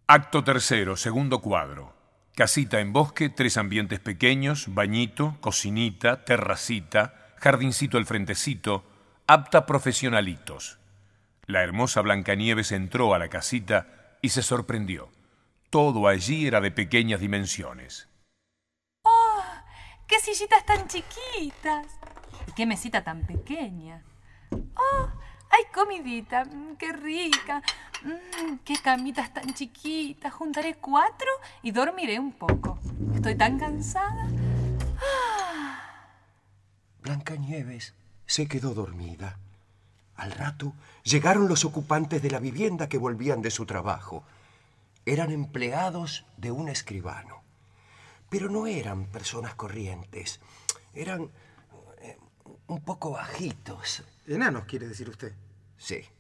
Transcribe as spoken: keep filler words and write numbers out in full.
Acto tercero, segundo cuadro. Casita en bosque, tres ambientes pequeños, bañito, cocinita, terracita, jardincito al frentecito, apta profesionalitos. La hermosa Blancanieves entró a la casita y se sorprendió. Todo allí era de pequeñas dimensiones. ¡Oh! ¡Qué sillitas tan chiquitas! ¿Y qué mesita tan pequeña? ¡Oh! ¡Hay comidita! ¡Qué rica! Mm, ¡Qué camitas tan chiquitas! Juntaré cuatro y dormiré un poco. Estoy tan cansada. Ah. Blancanieves se quedó dormida. Al rato llegaron los ocupantes de la vivienda que volvían de su trabajo. Eran empleados de un escribano. Pero no eran personas corrientes. Eran eh, un poco bajitos. Enanos, quiere decir usted. Sí.